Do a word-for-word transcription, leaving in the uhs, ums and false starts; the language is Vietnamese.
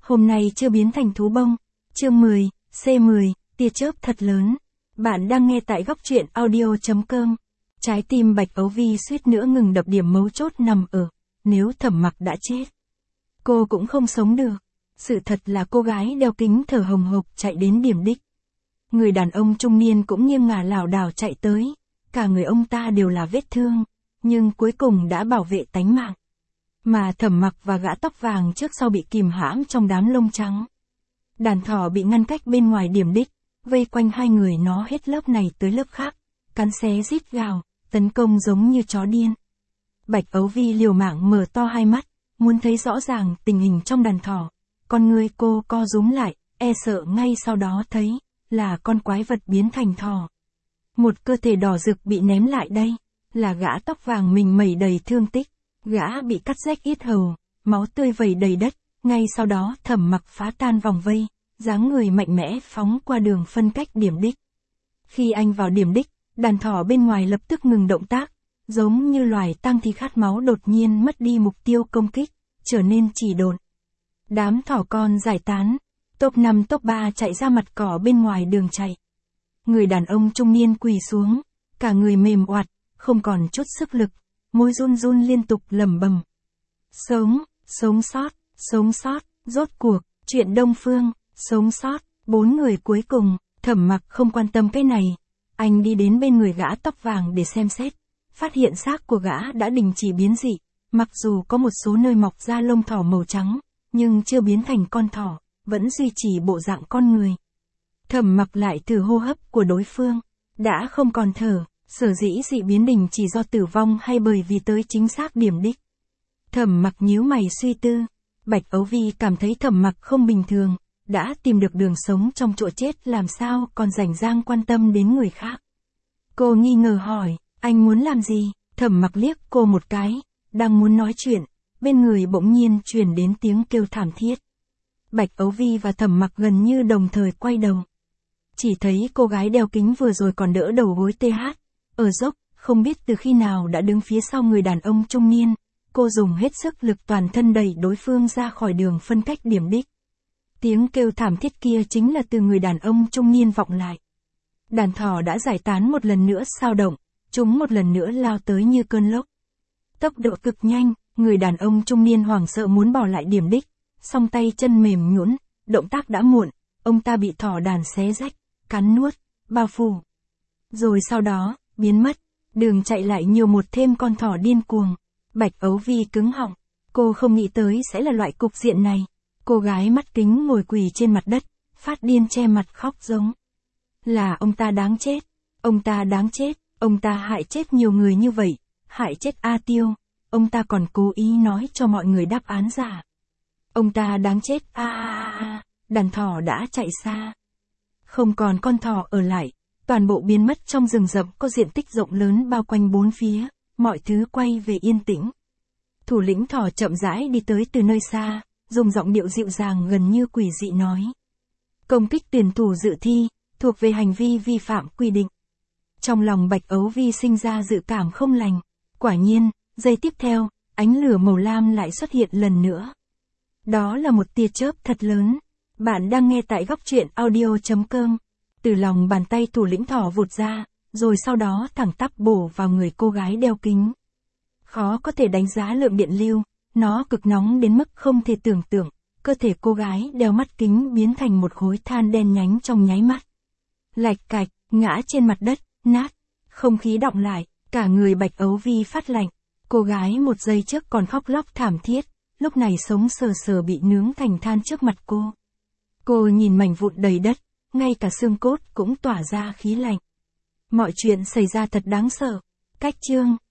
Hôm nay chưa biến thành thú bông. Chương mười, C mười, tia chớp thật lớn. Bạn đang nghe tại góc truyện audio.com. Trái tim Bạch Ấu Vi suýt nữa ngừng đập, điểm mấu chốt nằm ở, nếu Thẩm Mặc đã chết, cô cũng không sống được. Sự thật là cô gái đeo kính thở hồng hộc chạy đến điểm đích. Người đàn ông trung niên cũng nghiêng ngả lảo đảo chạy tới, cả người ông ta đều là vết thương, nhưng cuối cùng đã bảo vệ tánh mạng. Mà Thẩm Mặc và gã tóc vàng trước sau bị kìm hãm trong đám lông trắng. Đàn thỏ bị ngăn cách bên ngoài điểm đích, vây quanh hai người nó hết lớp này tới lớp khác, cắn xé rít gào, tấn công giống như chó điên. Bạch Ấu Vi liều mạng mở to hai mắt, muốn thấy rõ ràng tình hình trong đàn thỏ. Con người cô co rúm lại, e sợ ngay sau đó thấy là con quái vật biến thành thỏ. Một cơ thể đỏ rực bị ném lại đây, là gã tóc vàng mình mẩy đầy thương tích, gã bị cắt rách yết hầu, máu tươi vẩy đầy đất. Ngay sau đó Thẩm Mặc phá tan vòng vây, dáng người mạnh mẽ phóng qua đường phân cách điểm đích. Khi anh vào điểm đích, đàn thỏ bên ngoài lập tức ngừng động tác, giống như loài tang thi khát máu đột nhiên mất đi mục tiêu công kích, trở nên chỉ độn. Đám thỏ con giải tán, top năm top ba chạy ra mặt cỏ bên ngoài đường chạy. Người đàn ông trung niên quỳ xuống, cả người mềm oặt, không còn chút sức lực, môi run run liên tục lẩm bẩm. Sống, sống sót, sống sót, rốt cuộc, chuyện Đông Phương, sống sót, bốn người cuối cùng. Thẩm Mặc không quan tâm cái này, anh đi đến bên người gã tóc vàng để xem xét, phát hiện xác của gã đã đình chỉ biến dị, mặc dù có một số nơi mọc ra lông thỏ màu trắng, nhưng chưa biến thành con thỏ, vẫn duy trì bộ dạng con người. Thẩm Mặc lại thử hô hấp của đối phương, đã không còn thở, sở dĩ dị biến đình chỉ do tử vong hay bởi vì tới chính xác điểm đích. Thẩm Mặc nhíu mày suy tư, Bạch Ấu Vi cảm thấy Thẩm Mặc không bình thường, đã tìm được đường sống trong chỗ chết làm sao còn rảnh rang quan tâm đến người khác. Cô nghi ngờ hỏi, anh muốn làm gì? Thẩm Mặc liếc cô một cái, đang muốn nói chuyện, bên người bỗng nhiên truyền đến tiếng kêu thảm thiết. Bạch Ấu Vi và Thẩm Mặc gần như đồng thời quay đầu. Chỉ thấy cô gái đeo kính vừa rồi còn đỡ đầu gối tê hát, ở dốc, không biết từ khi nào đã đứng phía sau người đàn ông trung niên. Cô dùng hết sức lực toàn thân đẩy đối phương ra khỏi đường phân cách điểm đích. Tiếng kêu thảm thiết kia chính là từ người đàn ông trung niên vọng lại. Đàn thỏ đã giải tán một lần nữa sao động, chúng một lần nữa lao tới như cơn lốc. Tốc độ cực nhanh, người đàn ông trung niên hoảng sợ muốn bỏ lại điểm đích, song tay chân mềm nhũn, động tác đã muộn, ông ta bị thỏ đàn xé rách, cắn nuốt, bao phủ. Rồi sau đó, biến mất, đường chạy lại nhiều một thêm con thỏ điên cuồng. Bạch Ấu Vi cứng họng, cô không nghĩ tới sẽ là loại cục diện này. Cô gái mắt kính ngồi quỳ trên mặt đất, phát điên che mặt khóc giống. Là ông ta đáng chết, ông ta đáng chết, ông ta hại chết nhiều người như vậy, hại chết A Tiêu, ông ta còn cố ý nói cho mọi người đáp án giả. Ông ta đáng chết, a a a, đàn thỏ đã chạy xa. Không còn con thỏ ở lại, toàn bộ biến mất trong rừng rậm có diện tích rộng lớn bao quanh bốn phía, mọi thứ quay về yên tĩnh. Thủ lĩnh thỏ chậm rãi đi tới từ nơi xa, dùng giọng điệu dịu dàng gần như quỷ dị nói. Công kích tuyển thủ dự thi, thuộc về hành vi vi phạm quy định. Trong lòng Bạch Ấu Vi sinh ra dự cảm không lành. Quả nhiên, giây tiếp theo, ánh lửa màu lam lại xuất hiện lần nữa. Đó là một tia chớp thật lớn. Bạn đang nghe tại góc truyện audio.com. Từ lòng bàn tay thủ lĩnh thỏ vụt ra, rồi sau đó thẳng tắp bổ vào người cô gái đeo kính. Khó có thể đánh giá lượng điện lưu, nó cực nóng đến mức không thể tưởng tượng, cơ thể cô gái đeo mắt kính biến thành một khối than đen nhánh trong nháy mắt. Lạch cạch, ngã trên mặt đất, nát, không khí đọng lại, cả người Bạch Ấu Vi phát lạnh. Cô gái một giây trước còn khóc lóc thảm thiết, lúc này sống sờ sờ bị nướng thành than trước mặt cô. Cô nhìn mảnh vụn đầy đất, ngay cả xương cốt cũng tỏa ra khí lạnh. Mọi chuyện xảy ra thật đáng sợ. Cách chương